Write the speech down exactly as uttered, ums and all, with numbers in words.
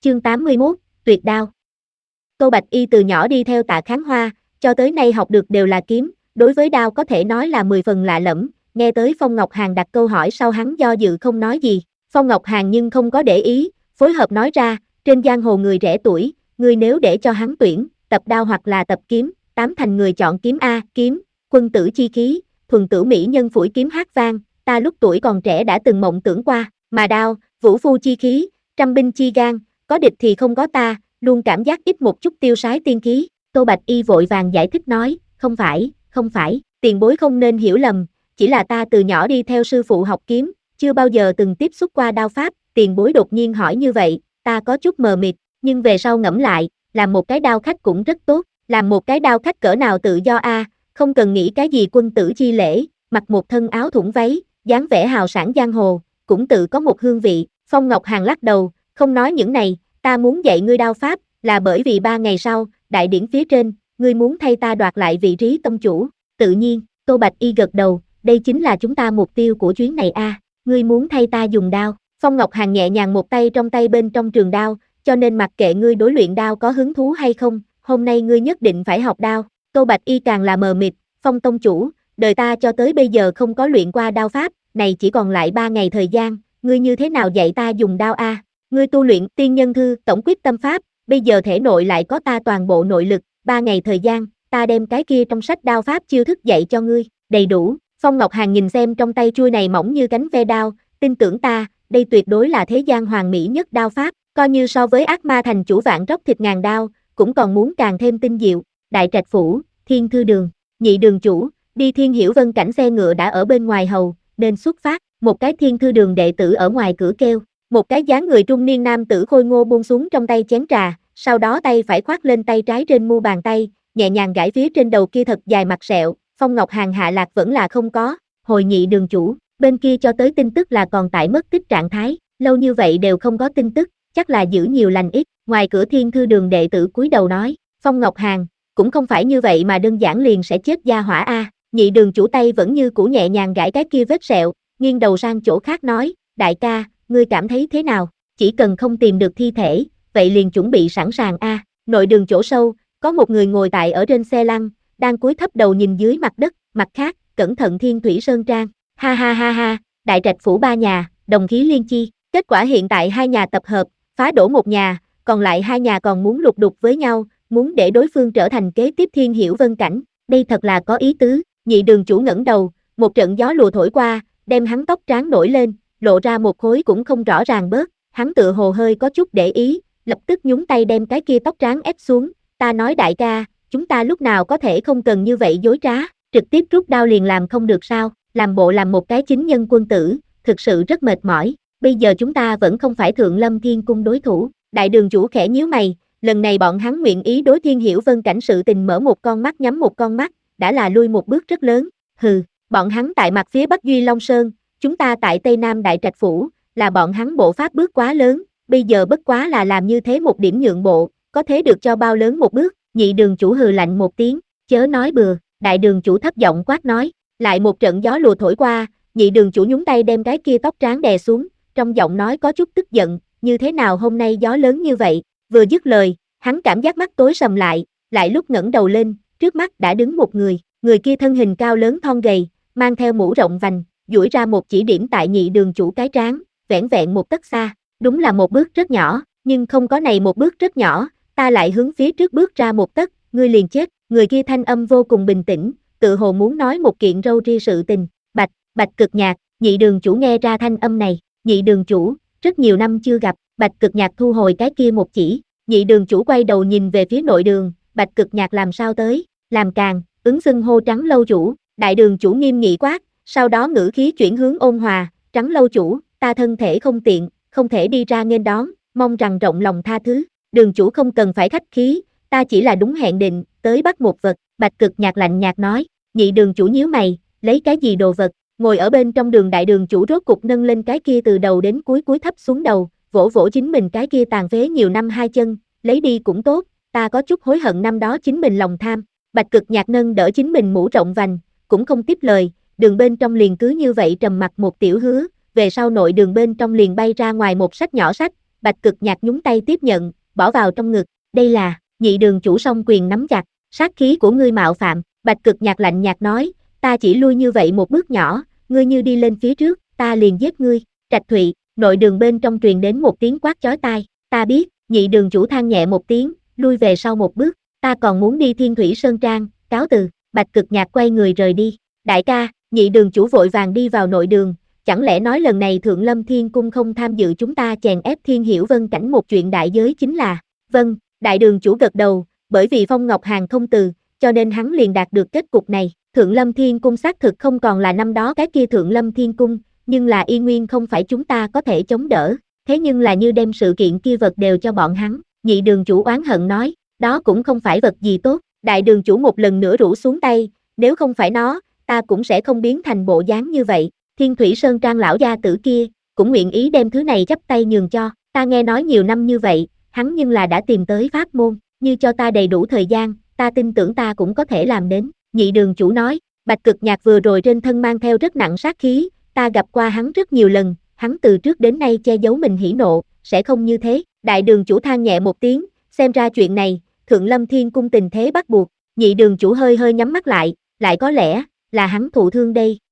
Chương tám mươi mốt, tuyệt đao. Tô Bạch Y từ nhỏ đi theo Tạ Kháng Hoa, cho tới nay học được đều là kiếm, đối với đao có thể nói là mười phần lạ lẫm, nghe tới Phong Ngọc Hàn đặt câu hỏi sau hắn do dự không nói gì, Phong Ngọc Hàn nhưng không có để ý, phối hợp nói ra, trên giang hồ người trẻ tuổi, ngươi nếu để cho hắn tuyển, tập đao hoặc là tập kiếm, tám thành người chọn kiếm a, kiếm, quân tử chi khí, thuần tử mỹ nhân phủi kiếm hát vang, ta lúc tuổi còn trẻ đã từng mộng tưởng qua, mà đao, vũ phu chi khí, trăm binh chi gan, có địch thì không có ta, luôn cảm giác ít một chút tiêu sái tiên khí. Tô Bạch Y vội vàng giải thích nói, không phải, không phải, tiền bối không nên hiểu lầm, chỉ là ta từ nhỏ đi theo sư phụ học kiếm, chưa bao giờ từng tiếp xúc qua đao pháp, tiền bối đột nhiên hỏi như vậy, ta có chút mờ mịt, nhưng về sau ngẫm lại, làm một cái đao khách cũng rất tốt, làm một cái đao khách cỡ nào tự do a, không cần nghĩ cái gì quân tử chi lễ, mặc một thân áo thủng váy, dáng vẻ hào sảng giang hồ, cũng tự có một hương vị. Phong Ngọc Hàn lắc đầu, không nói những này, ta muốn dạy ngươi đao pháp, là bởi vì ba ngày sau, đại điển phía trên, ngươi muốn thay ta đoạt lại vị trí tông chủ, tự nhiên, Tô Bạch Y gật đầu, đây chính là chúng ta mục tiêu của chuyến này a, ngươi muốn thay ta dùng đao. Phong Ngọc Hàn nhẹ nhàng một tay trong tay bên trong trường đao, cho nên mặc kệ ngươi đối luyện đao có hứng thú hay không, hôm nay ngươi nhất định phải học đao. Tô Bạch Y càng là mờ mịt, Phong tông chủ, đời ta cho tới bây giờ không có luyện qua đao pháp, này chỉ còn lại ba ngày thời gian, ngươi như thế nào dạy ta dùng đao a? Ngươi tu luyện tiên nhân thư, tổng quyết tâm pháp, bây giờ thể nội lại có ta toàn bộ nội lực, ba ngày thời gian, ta đem cái kia trong sách đao pháp chiêu thức dạy cho ngươi, đầy đủ. Phong Ngọc Hàn nhìn xem trong tay chuôi này mỏng như cánh ve đao, tin tưởng ta, đây tuyệt đối là thế gian hoàn mỹ nhất đao pháp, coi như so với ác ma thành chủ vạn róc thịt ngàn đao, cũng còn muốn càng thêm tinh diệu. Đại Trạch phủ, Thiên Thư đường, nhị đường chủ, đi Thiên Hiểu Vân cảnh xe ngựa đã ở bên ngoài hầu, nên xuất phát. Một cái Thiên Thư đường đệ tử ở ngoài cửa kêu, một cái dáng người trung niên nam tử khôi ngô buông xuống trong tay chén trà, sau đó tay phải khoác lên tay trái trên mu bàn tay, nhẹ nhàng gãi phía trên đầu kia thật dài mặt sẹo. Phong Ngọc Hàn hạ lạc vẫn là không có, hồi nhị đường chủ, bên kia cho tới tin tức là còn tại mất tích trạng thái, lâu như vậy đều không có tin tức, chắc là giữ nhiều lành ít. Ngoài cửa Thiên Thư đường đệ tử cúi đầu nói, Phong Ngọc Hàn, cũng không phải như vậy mà đơn giản liền sẽ chết gia hỏa a. Nhị đường chủ tay vẫn như cũ nhẹ nhàng gãi cái kia vết sẹo, nghiêng đầu sang chỗ khác nói, đại ca, ngươi cảm thấy thế nào? Chỉ cần không tìm được thi thể, vậy liền chuẩn bị sẵn sàng a. Nội đường chỗ sâu, có một người ngồi tại ở trên xe lăn, đang cúi thấp đầu nhìn dưới mặt đất, mặt khác, cẩn thận Thiên Thủy Sơn Trang. Ha ha ha ha, Đại Trạch phủ ba nhà, đồng khí liên chi, kết quả hiện tại hai nhà tập hợp, phá đổ một nhà, còn lại hai nhà còn muốn lục đục với nhau, muốn để đối phương trở thành kế tiếp Thiên Hiểu Vân cảnh, đây thật là có ý tứ. Nhị đường chủ ngẩng đầu, một trận gió lùa thổi qua, đem hắn tóc trắng nổi lên, lộ ra một khối cũng không rõ ràng bớt, hắn tựa hồ hơi có chút để ý, lập tức nhúng tay đem cái kia tóc trắng ép xuống, ta nói đại ca, chúng ta lúc nào có thể không cần như vậy dối trá, trực tiếp rút đao liền làm không được sao, làm bộ làm một cái chính nhân quân tử, thực sự rất mệt mỏi, bây giờ chúng ta vẫn không phải Thượng Lâm Thiên Cung đối thủ. Đại đường chủ khẽ nhíu mày, lần này bọn hắn nguyện ý đối Thiên Hiểu Vân cảnh sự tình mở một con mắt nhắm một con mắt, đã là lui một bước rất lớn, hừ, bọn hắn tại mặt phía Bắc Duy Long Sơn, chúng ta tại Tây Nam Đại Trạch phủ, là bọn hắn bộ pháp bước quá lớn, bây giờ bất quá là làm như thế một điểm nhượng bộ, có thế được cho bao lớn một bước. Nhị đường chủ hừ lạnh một tiếng, chớ nói bừa. Đại đường chủ thấp giọng quát nói, lại một trận gió lùa thổi qua, nhị đường chủ nhúng tay đem cái kia tóc trắng đè xuống, trong giọng nói có chút tức giận, như thế nào hôm nay gió lớn như vậy. Vừa dứt lời, hắn cảm giác mắt tối sầm lại, lại lúc ngẩng đầu lên, trước mắt đã đứng một người, người kia thân hình cao lớn thon gầy, mang theo mũ rộng vành, duỗi ra một chỉ điểm tại nhị đường chủ cái trán, vẻn vẹn một tấc xa, đúng là một bước rất nhỏ, nhưng không có này một bước rất nhỏ, ta lại hướng phía trước bước ra một tấc, ngươi liền chết. Người kia thanh âm vô cùng bình tĩnh, tự hồ muốn nói một kiện râu ria sự tình. Bạch, Bạch Cực Nhạc. Nhị đường chủ nghe ra thanh âm này, nhị đường chủ, rất nhiều năm chưa gặp. Bạch Cực Nhạc thu hồi cái kia một chỉ, nhị đường chủ quay đầu nhìn về phía nội đường, Bạch Cực Nhạc làm sao tới, làm càng, ứng xưng hô Trắng lâu chủ. Đại đường chủ nghiêm nghị quát, sau đó ngữ khí chuyển hướng ôn hòa, Trắng lâu chủ, ta thân thể không tiện, không thể đi ra nghênh đón, mong rằng rộng lòng tha thứ. Đường chủ không cần phải khách khí, ta chỉ là đúng hẹn định, tới bắt một vật. Bạch Cực Nhạc lạnh nhạt nói. Nhị đường chủ nhíu mày, lấy cái gì đồ vật? Ngồi ở bên trong đường đại đường chủ rốt cục nâng lên cái kia từ đầu đến cuối cúi thấp xuống đầu, vỗ vỗ chính mình cái kia tàn phế nhiều năm hai chân, lấy đi cũng tốt, ta có chút hối hận năm đó chính mình lòng tham. Bạch Cực Nhạc nâng đỡ chính mình mũ rộng vành, cũng không tiếp lời, đường bên trong liền cứ như vậy trầm mặc một tiểu hứa, về sau nội đường bên trong liền bay ra ngoài một sách nhỏ sách, Bạch Cực Nhạc nhúng tay tiếp nhận, bỏ vào trong ngực, đây là, nhị đường chủ song quyền nắm chặt, sát khí của ngươi mạo phạm, Bạch Cực Nhạc lạnh nhạt nói, ta chỉ lui như vậy một bước nhỏ, ngươi như đi lên phía trước, ta liền giết ngươi, Trạch Thụy, nội đường bên trong truyền đến một tiếng quát chói tai, ta biết, nhị đường chủ than nhẹ một tiếng, lui về sau một bước, ta còn muốn đi Thiên Thủy Sơn Trang, cáo từ, Bạch Cực Nhạc quay người rời đi, đại ca, nhị đường chủ vội vàng đi vào nội đường, chẳng lẽ nói lần này Thượng Lâm Thiên Cung không tham dự chúng ta chèn ép Thiên Hiểu Vân Cảnh một chuyện đại giới chính là, vâng, đại đường chủ gật đầu, bởi vì Phong Ngọc Hàn không từ, cho nên hắn liền đạt được kết cục này, Thượng Lâm Thiên Cung xác thực không còn là năm đó cái kia Thượng Lâm Thiên Cung, nhưng là y nguyên không phải chúng ta có thể chống đỡ, thế nhưng là như đem sự kiện kia vật đều cho bọn hắn, nhị đường chủ oán hận nói, đó cũng không phải vật gì tốt, đại đường chủ một lần nữa rũ xuống tay, nếu không phải nó, ta cũng sẽ không biến thành bộ dáng như vậy, Thiên Thủy Sơn Trang lão gia tử kia, cũng nguyện ý đem thứ này chắp tay nhường cho, ta nghe nói nhiều năm như vậy, hắn nhưng là đã tìm tới pháp môn, như cho ta đầy đủ thời gian, ta tin tưởng ta cũng có thể làm đến, nhị đường chủ nói, Bạch Cực Nhạc vừa rồi trên thân mang theo rất nặng sát khí, ta gặp qua hắn rất nhiều lần, hắn từ trước đến nay che giấu mình hỉ nộ, sẽ không như thế, đại đường chủ than nhẹ một tiếng, xem ra chuyện này, Thượng Lâm Thiên Cung tình thế bắt buộc, nhị đường chủ hơi hơi nhắm mắt lại, lại có lẽ, là hắn thụ thương đây,